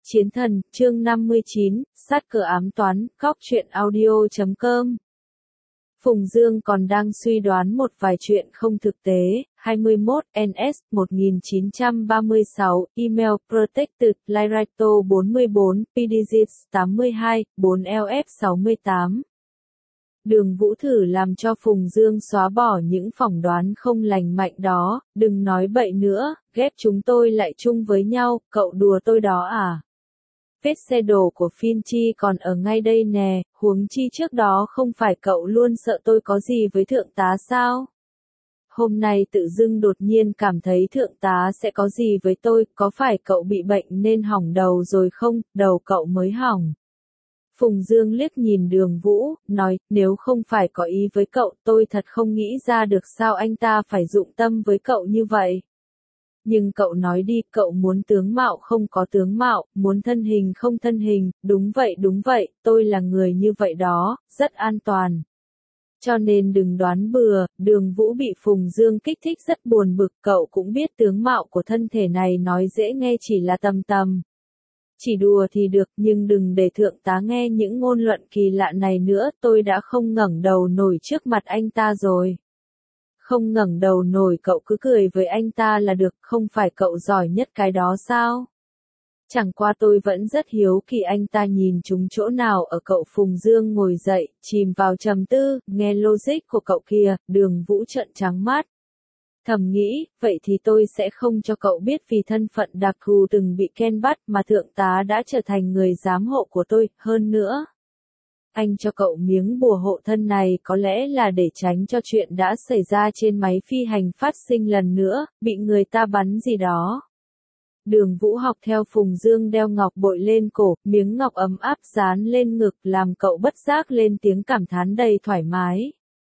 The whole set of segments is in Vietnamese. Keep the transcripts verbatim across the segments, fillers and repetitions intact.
Chiến thần, chương năm mươi chín, sát cờ ám toán, góc truyện audio chấm com. Phùng Dương còn đang suy đoán một vài chuyện không thực tế. hai mươi mốt N S một nghìn chín trăm ba mươi sáu, Email Protected, Lyrato bốn mươi bốn, P D G tám mươi hai, bốn L F sáu mươi tám. Đường Vũ thử làm cho Phùng Dương xóa bỏ những phỏng đoán không lành mạnh đó, đừng nói bậy nữa, ghép chúng tôi lại chung với nhau, cậu đùa tôi đó à? Vết xe đổ của Finchi còn ở ngay đây nè, huống chi trước đó không phải cậu luôn sợ tôi có gì với thượng tá sao? Hôm nay tự dưng đột nhiên cảm thấy thượng tá sẽ có gì với tôi, có phải cậu bị bệnh nên hỏng đầu rồi không, đầu cậu mới hỏng. Phùng Dương liếc nhìn Đường Vũ, nói, nếu không phải có ý với cậu tôi thật không nghĩ ra được sao anh ta phải dụng tâm với cậu như vậy. Nhưng cậu nói đi, cậu muốn tướng mạo không có tướng mạo, muốn thân hình không thân hình, đúng vậy đúng vậy, tôi là người như vậy đó, rất an toàn. Cho nên đừng đoán bừa, Đường Vũ bị Phùng Dương kích thích rất buồn bực, cậu cũng biết tướng mạo của thân thể này nói dễ nghe chỉ là tầm tầm. Chỉ đùa thì được nhưng đừng để thượng tá nghe những ngôn luận kỳ lạ này nữa, tôi đã không ngẩng đầu nổi trước mặt anh ta rồi. Không ngẩng đầu nổi cậu cứ cười với anh ta là được, không phải cậu giỏi nhất cái đó sao? Chẳng qua tôi vẫn rất hiếu kỳ anh ta nhìn trúng chỗ nào ở cậu. Phùng Dương ngồi dậy, chìm vào trầm tư, nghe logic của cậu kìa, Đường Vũ trợn trắng mắt. Thầm nghĩ, vậy thì tôi sẽ không cho cậu biết vì thân phận đặc thù từng bị Ken bắt mà thượng tá đã trở thành người giám hộ của tôi, hơn nữa. Anh cho cậu miếng bùa hộ thân này có lẽ là để tránh cho chuyện đã xảy ra trên máy phi hành phát sinh lần nữa, bị người ta bắn gì đó. Đường Vũ học theo Phùng Dương đeo ngọc bội lên cổ, miếng ngọc ấm áp dán lên ngực làm cậu bất giác lên tiếng cảm thán đầy thoải mái.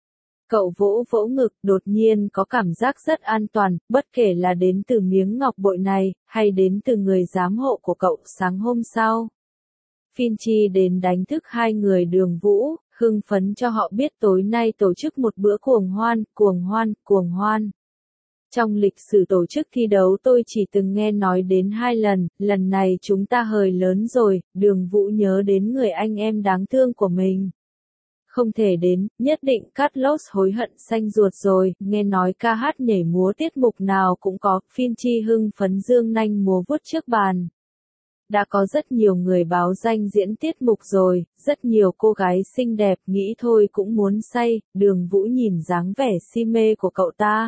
Cậu vỗ vỗ ngực, đột nhiên có cảm giác rất an toàn, bất kể là đến từ miếng ngọc bội này, hay đến từ người giám hộ của cậu sáng hôm sau. Finchi đến đánh thức hai người Đường Vũ, hưng phấn cho họ biết tối nay tổ chức một bữa cuồng hoan, cuồng hoan, cuồng hoan. Trong lịch sử tổ chức thi đấu tôi chỉ từng nghe nói đến hai lần, lần này chúng ta hời lớn rồi, Đường Vũ nhớ đến người anh em đáng thương của mình. Không thể đến, nhất định Carlos hối hận xanh ruột rồi, nghe nói ca hát nhảy múa tiết mục nào cũng có, Finchi hưng phấn dương nanh múa vuốt trước bàn. Đã có rất nhiều người báo danh diễn tiết mục rồi, rất nhiều cô gái xinh đẹp nghĩ thôi cũng muốn say, Đường Vũ nhìn dáng vẻ si mê của cậu ta.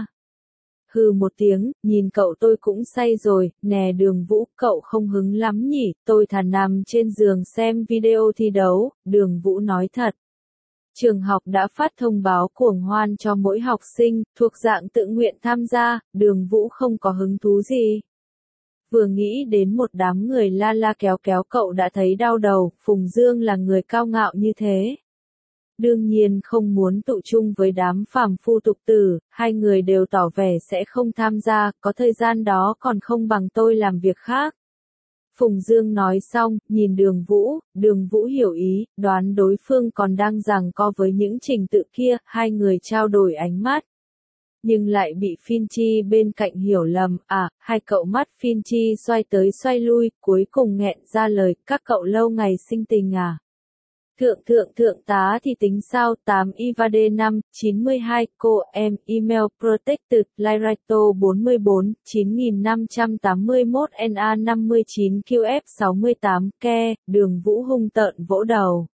Hừ một tiếng, nhìn cậu tôi cũng say rồi, nè Đường Vũ, cậu không hứng lắm nhỉ, tôi thà nằm trên giường xem video thi đấu, Đường Vũ nói thật. Trường học đã phát thông báo cuồng hoan cho mỗi học sinh, thuộc dạng tự nguyện tham gia, Đường Vũ không có hứng thú gì. Vừa nghĩ đến một đám người la la kéo kéo cậu đã thấy đau đầu, Phùng Dương là người cao ngạo như thế. Đương nhiên không muốn tụ chung với đám phàm phu tục tử, hai người đều tỏ vẻ sẽ không tham gia, có thời gian đó còn không bằng tôi làm việc khác. Phùng Dương nói xong, nhìn Đường Vũ, Đường Vũ hiểu ý, đoán đối phương còn đang giằng co với những trình tự kia, hai người trao đổi ánh mắt. Nhưng lại bị Finchi bên cạnh hiểu lầm, à, hai cậu mắt Finchi xoay tới xoay lui, cuối cùng nghẹn ra lời, các cậu lâu ngày sinh tình à. Thượng thượng thượng tá thì tính sao, tám Ivade năm, chín mươi hai, cô em, Email Protected, Lyrato bốn mươi bốn, chín nghìn năm trăm tám mươi mốt N A năm mươi chín Q F sáu mươi tám, ke, Đường Vũ hung tợn vỗ đầu.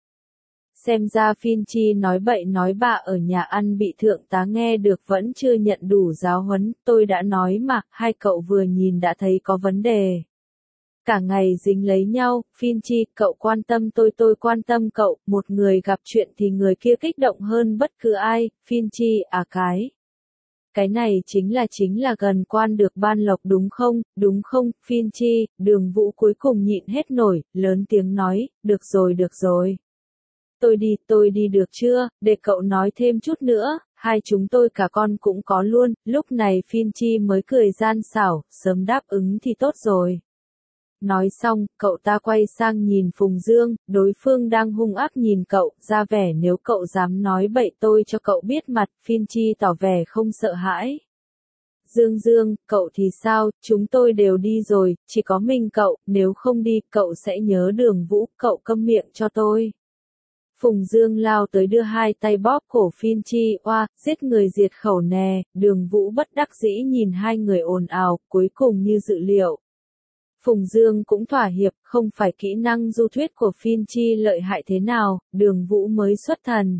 Xem ra Finchi nói bậy nói bạ ở nhà ăn bị thượng tá nghe được vẫn chưa nhận đủ giáo huấn, tôi đã nói mà, hai cậu vừa nhìn đã thấy có vấn đề. Cả ngày dính lấy nhau, Finchi, cậu quan tâm tôi tôi quan tâm cậu, một người gặp chuyện thì người kia kích động hơn bất cứ ai, Finchi, à cái. Cái này chính là chính là gần quan được ban lộc đúng không, đúng không, Finchi, Đường Vũ cuối cùng nhịn hết nổi, lớn tiếng nói, được rồi được rồi. Tôi đi, tôi đi được chưa, để cậu nói thêm chút nữa, hai chúng tôi cả con cũng có luôn, lúc này Finchi mới cười gian xảo, sớm đáp ứng thì tốt rồi. Nói xong, cậu ta quay sang nhìn Phùng Dương, đối phương đang hung ác nhìn cậu, ra vẻ nếu cậu dám nói bậy tôi cho cậu biết mặt, Finchi tỏ vẻ không sợ hãi. Dương Dương, cậu thì sao, chúng tôi đều đi rồi, chỉ có mình cậu, nếu không đi, cậu sẽ nhớ Đường Vũ, cậu câm miệng cho tôi. Phùng Dương lao tới đưa hai tay bóp cổ Phiên Chi, oa, giết người diệt khẩu nè, Đường Vũ bất đắc dĩ nhìn hai người ồn ào, cuối cùng như dự liệu. Phùng Dương cũng thỏa hiệp, không phải kỹ năng du thuyết của Phiên Chi lợi hại thế nào, Đường Vũ mới xuất thần.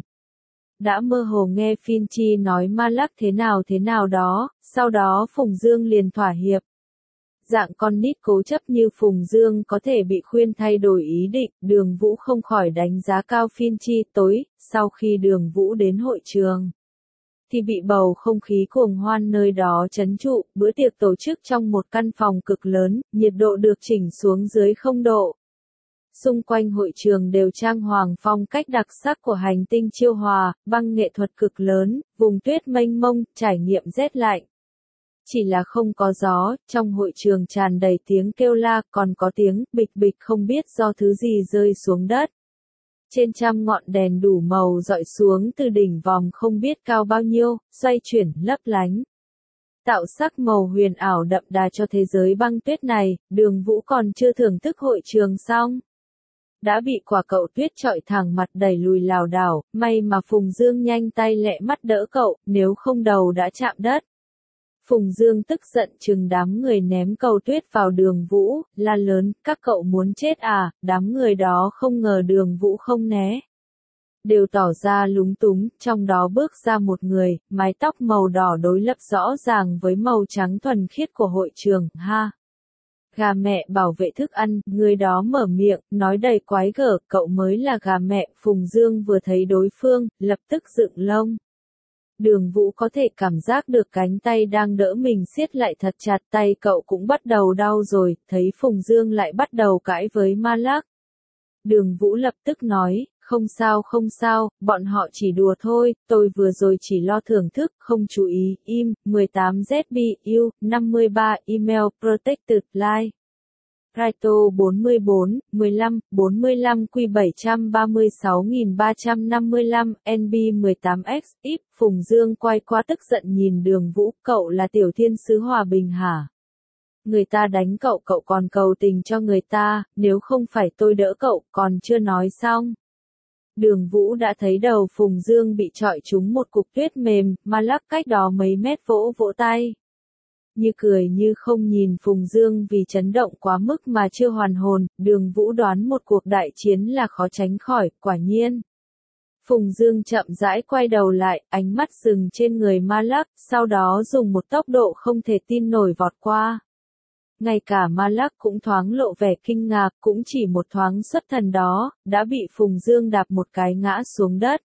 Đã mơ hồ nghe Phiên Chi nói ma lắc thế nào thế nào đó, sau đó Phùng Dương liền thỏa hiệp. Dạng con nít cố chấp như Phùng Dương có thể bị khuyên thay đổi ý định, Đường Vũ không khỏi đánh giá cao Phiên Chi. Tối, sau khi Đường Vũ đến hội trường, thì bị bầu không khí cuồng hoan nơi đó trấn trụ, bữa tiệc tổ chức trong một căn phòng cực lớn, nhiệt độ được chỉnh xuống dưới không độ. Xung quanh hội trường đều trang hoàng phong cách đặc sắc của hành tinh Chiêu Hòa, băng nghệ thuật cực lớn, vùng tuyết mênh mông, trải nghiệm rét lạnh. Chỉ là không có gió, trong hội trường tràn đầy tiếng kêu la, còn có tiếng bịch bịch không biết do thứ gì rơi xuống đất. Trên trăm ngọn đèn đủ màu dọi xuống từ đỉnh vòm không biết cao bao nhiêu, xoay chuyển, lấp lánh. Tạo sắc màu huyền ảo đậm đà cho thế giới băng tuyết này, Đường Vũ còn chưa thưởng thức hội trường xong. Đã bị quả cậu tuyết trọi thẳng mặt đẩy lùi lảo đảo, may mà Phùng Dương nhanh tay lẹ mắt đỡ cậu, nếu không đầu đã chạm đất. Phùng Dương tức giận chừng đám người ném cầu tuyết vào Đường Vũ, la lớn, các cậu muốn chết à, đám người đó không ngờ Đường Vũ không né. Đều tỏ ra lúng túng, trong đó bước ra một người, mái tóc màu đỏ đối lập rõ ràng với màu trắng thuần khiết của hội trường, ha. Gà mẹ bảo vệ thức ăn, người đó mở miệng, nói đầy quái gở, cậu mới là gà mẹ, Phùng Dương vừa thấy đối phương, lập tức dựng lông. Đường Vũ có thể cảm giác được cánh tay đang đỡ mình siết lại thật chặt, tay cậu cũng bắt đầu đau rồi, thấy Phùng Dương lại bắt đầu cãi với ma lắc. Đường Vũ lập tức nói, không sao không sao, bọn họ chỉ đùa thôi, tôi vừa rồi chỉ lo thưởng thức, không chú ý, im, mười tám Z B U, năm mươi ba, email, protected, like. Raito bốn mươi bốn, mười lăm, bốn mươi lăm Q bảy ba sáu ba năm lăm, N B mười tám X, íp, Phùng Dương quay qua tức giận nhìn Đường Vũ, cậu là tiểu thiên sứ hòa bình hả? Người ta đánh cậu cậu còn cầu tình cho người ta, nếu không phải tôi đỡ cậu, còn chưa nói xong. Đường Vũ đã thấy đầu Phùng Dương bị trọi trúng một cục tuyết mềm, ma lắc cách đó mấy mét vỗ vỗ tay. Như cười như không nhìn Phùng Dương vì chấn động quá mức mà chưa hoàn hồn, Đường Vũ đoán một cuộc đại chiến là khó tránh khỏi, quả nhiên. Phùng Dương chậm rãi quay đầu lại, ánh mắt dừng trên người ma lắc, sau đó dùng một tốc độ không thể tin nổi vọt qua. Ngay cả ma lắc cũng thoáng lộ vẻ kinh ngạc, cũng chỉ một thoáng xuất thần đó, đã bị Phùng Dương đạp một cái ngã xuống đất.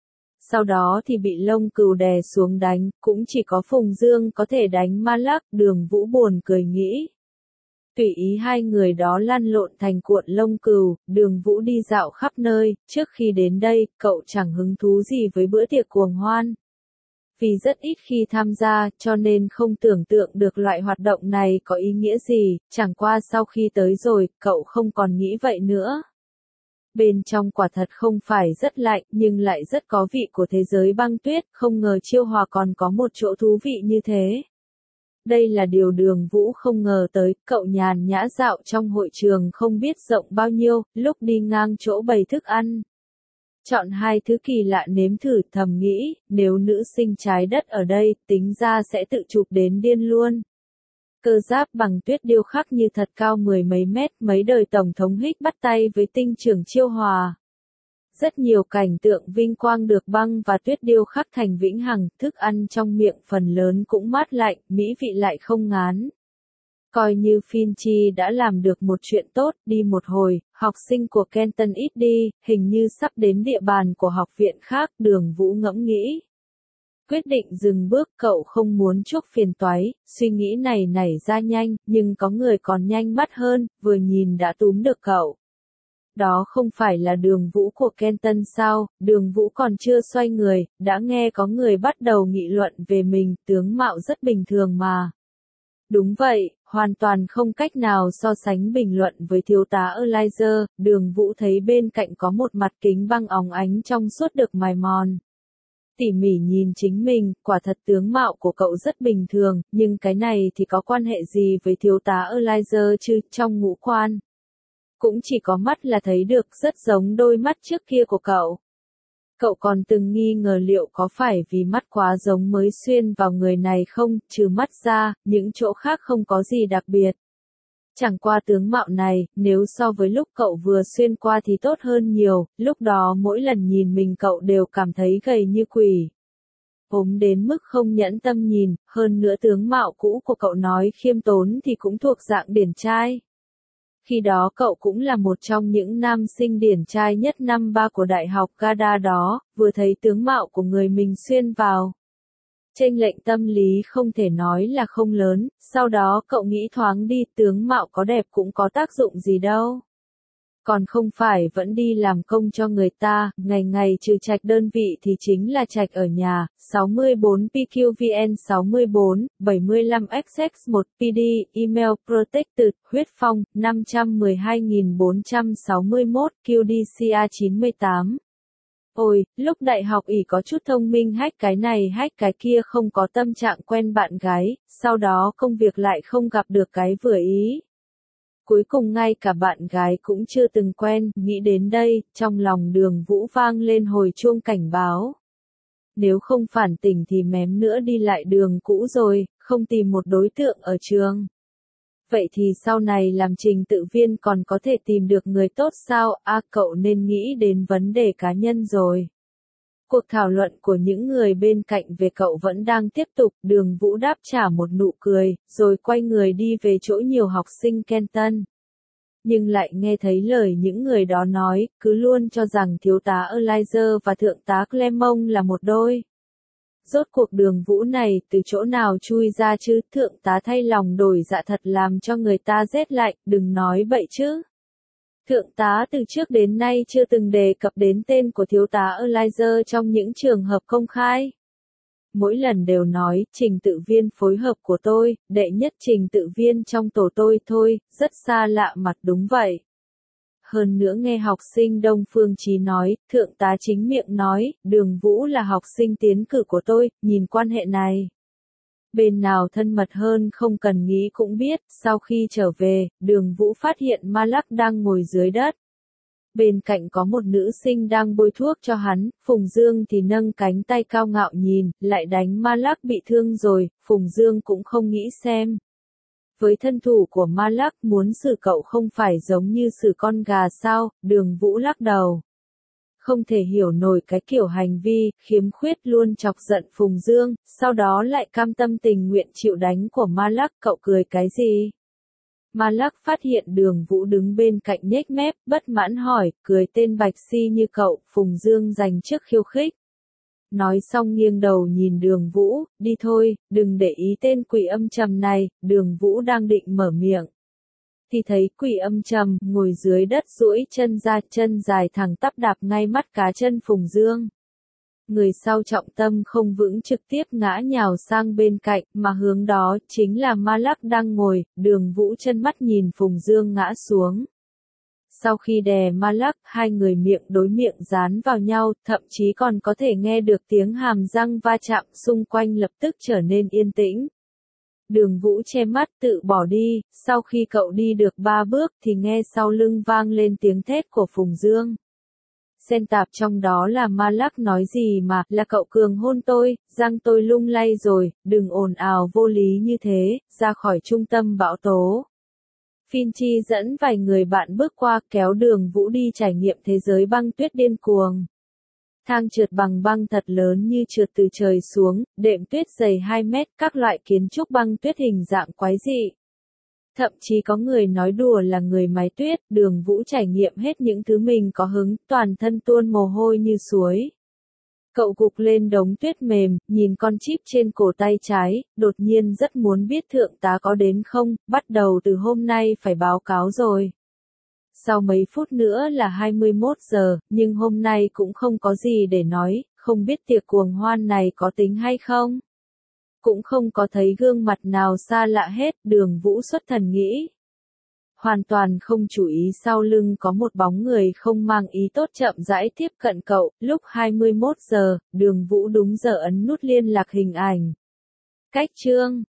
Sau đó thì bị lông cừu đè xuống đánh, cũng chỉ có Phùng Dương có thể đánh ma lắc, Đường Vũ buồn cười nghĩ. Tùy ý hai người đó lăn lộn thành cuộn lông cừu, Đường Vũ đi dạo khắp nơi, trước khi đến đây, cậu chẳng hứng thú gì với bữa tiệc cuồng hoan. Vì rất ít khi tham gia, cho nên không tưởng tượng được loại hoạt động này có ý nghĩa gì, chẳng qua sau khi tới rồi, cậu không còn nghĩ vậy nữa. Bên trong quả thật không phải rất lạnh, nhưng lại rất có vị của thế giới băng tuyết, không ngờ Chiêu Hòa còn có một chỗ thú vị như thế. Đây là điều Đường Vũ không ngờ tới, cậu nhàn nhã dạo trong hội trường không biết rộng bao nhiêu, lúc đi ngang chỗ bày thức ăn. Chọn hai thứ kỳ lạ nếm thử, thầm nghĩ, nếu nữ sinh trái đất ở đây, tính ra sẽ tự chụp đến điên luôn. Cơ giáp bằng tuyết điêu khắc như thật cao mười mấy mét, mấy đời Tổng thống Hích bắt tay với tinh trưởng Chiêu Hòa. Rất nhiều cảnh tượng vinh quang được băng và tuyết điêu khắc thành vĩnh hằng, thức ăn trong miệng phần lớn cũng mát lạnh, mỹ vị lại không ngán. Coi như Phiên Chi đã làm được một chuyện tốt, đi một hồi, học sinh của Kenton ít đi, hình như sắp đến địa bàn của học viện khác, Đường Vũ ngẫm nghĩ. Quyết định dừng bước, cậu không muốn chuốc phiền toái, suy nghĩ này nảy ra nhanh, nhưng có người còn nhanh mắt hơn, vừa nhìn đã túm được cậu. Đó không phải là Đường Vũ của Kenton sao, Đường Vũ còn chưa xoay người, đã nghe có người bắt đầu nghị luận về mình, tướng mạo rất bình thường mà. Đúng vậy, hoàn toàn không cách nào so sánh bình luận với thiếu tá Elijah, Đường Vũ thấy bên cạnh có một mặt kính băng óng ánh trong suốt được mài mòn. Tỉ mỉ nhìn chính mình, quả thật tướng mạo của cậu rất bình thường, nhưng cái này thì có quan hệ gì với thiếu tá Elijah chứ, trong ngũ quan. Cũng chỉ có mắt là thấy được, rất giống đôi mắt trước kia của cậu. Cậu còn từng nghi ngờ liệu có phải vì mắt quá giống mới xuyên vào người này không, trừ mắt ra, những chỗ khác không có gì đặc biệt. Chẳng qua tướng mạo này, nếu so với lúc cậu vừa xuyên qua thì tốt hơn nhiều, lúc đó mỗi lần nhìn mình cậu đều cảm thấy gầy như quỷ. Ốm đến mức không nhẫn tâm nhìn, hơn nữa tướng mạo cũ của cậu nói khiêm tốn thì cũng thuộc dạng điển trai. Khi đó cậu cũng là một trong những nam sinh điển trai nhất năm ba của Đại học Gada đó, vừa thấy tướng mạo của người mình xuyên vào. Chênh lệch tâm lý không thể nói là không lớn, sau đó cậu nghĩ thoáng đi, tướng mạo có đẹp cũng có tác dụng gì đâu. Còn không phải vẫn đi làm công cho người ta, ngày ngày trừ trạch đơn vị thì chính là trạch ở nhà, sáu mươi bốn P Q V N sáu mươi bốn, bảy mươi lăm X X một P D, email protected, huyết phong, năm một hai bốn sáu mốt, Q D C A chín mươi tám. Ôi, lúc đại học ỷ có chút thông minh hack cái này hack cái kia không có tâm trạng quen bạn gái, sau đó công việc lại không gặp được cái vừa ý. Cuối cùng ngay cả bạn gái cũng chưa từng quen, nghĩ đến đây, trong lòng Đường Vũ vang lên hồi chuông cảnh báo. Nếu không phản tỉnh thì mém nữa đi lại đường cũ rồi, không tìm một đối tượng ở trường. Vậy thì sau này làm trình tự viên còn có thể tìm được người tốt sao? À, cậu nên nghĩ đến vấn đề cá nhân rồi. Cuộc thảo luận của những người bên cạnh về cậu vẫn đang tiếp tục, Đường Vũ đáp trả một nụ cười, rồi quay người đi về chỗ nhiều học sinh Kenton. Nhưng lại nghe thấy lời những người đó nói, cứ luôn cho rằng thiếu tá Elijah và thượng tá Clemon là một đôi. Rốt cuộc Đường Vũ này từ chỗ nào chui ra chứ, thượng tá thay lòng đổi dạ thật làm cho người ta rét lạnh, đừng nói bậy chứ. Thượng tá từ trước đến nay chưa từng đề cập đến tên của thiếu tá Elijah trong những trường hợp công khai. Mỗi lần đều nói, trình tự viên phối hợp của tôi, đệ nhất trình tự viên trong tổ tôi thôi, rất xa lạ mặt đúng vậy. Hơn nữa nghe học sinh Đông Phương Chí nói, thượng tá chính miệng nói, Đường Vũ là học sinh tiến cử của tôi, nhìn quan hệ này. Bên nào thân mật hơn không cần nghĩ cũng biết, sau khi trở về, Đường Vũ phát hiện Malak đang ngồi dưới đất. Bên cạnh có một nữ sinh đang bôi thuốc cho hắn, Phùng Dương thì nâng cánh tay cao ngạo nhìn, lại đánh Malak bị thương rồi, Phùng Dương cũng không nghĩ xem. Với thân thủ của Malak muốn xử cậu không phải giống như xử con gà sao, Đường Vũ lắc đầu. Không thể hiểu nổi cái kiểu hành vi, khiếm khuyết luôn chọc giận Phùng Dương, sau đó lại cam tâm tình nguyện chịu đánh của Malak, cậu cười cái gì? Malak phát hiện Đường Vũ đứng bên cạnh nhếch mép, bất mãn hỏi, cười tên bạch si như cậu, Phùng Dương dành trước khiêu khích. Nói xong nghiêng đầu nhìn Đường Vũ, đi thôi, đừng để ý tên quỷ âm trầm này, Đường Vũ đang định mở miệng. Thì thấy quỷ âm trầm, ngồi dưới đất duỗi chân ra, chân dài thẳng tắp đạp ngay mắt cá chân Phùng Dương. Người sau trọng tâm không vững trực tiếp ngã nhào sang bên cạnh, mà hướng đó chính là Malak đang ngồi, Đường Vũ chân mắt nhìn Phùng Dương ngã xuống. Sau khi đè Malak, hai người miệng đối miệng dán vào nhau, thậm chí còn có thể nghe được tiếng hàm răng va chạm, xung quanh lập tức trở nên yên tĩnh. Đường Vũ che mắt tự bỏ đi, sau khi cậu đi được ba bước thì nghe sau lưng vang lên tiếng thét của Phùng Dương. Xen tạp trong đó là Malak nói gì mà, là cậu cường hôn tôi, răng tôi lung lay rồi, đừng ồn ào vô lý như thế, ra khỏi trung tâm bão tố. Finchi dẫn vài người bạn bước qua kéo Đường Vũ đi trải nghiệm thế giới băng tuyết điên cuồng. Thang trượt bằng băng thật lớn như trượt từ trời xuống, đệm tuyết dày hai mét, các loại kiến trúc băng tuyết hình dạng quái dị. Thậm chí có người nói đùa là người mái tuyết, Đường Vũ trải nghiệm hết những thứ mình có hứng, toàn thân tuôn mồ hôi như suối. Cậu gục lên đống tuyết mềm, nhìn con chip trên cổ tay trái, đột nhiên rất muốn biết thượng tá có đến không, bắt đầu từ hôm nay phải báo cáo rồi. Sau mấy phút nữa là hai mươi mốt giờ, nhưng hôm nay cũng không có gì để nói, không biết tiệc cuồng hoan này có tính hay không. Cũng không có thấy gương mặt nào xa lạ hết, Đường Vũ xuất thần nghĩ. hoàn toàn không chú ý sau lưng có một bóng người không mang ý tốt chậm rãi tiếp cận cậu. Lúc hai mươi mốt giờ, Đường Vũ đúng giờ ấn nút liên lạc hình ảnh. Cách chương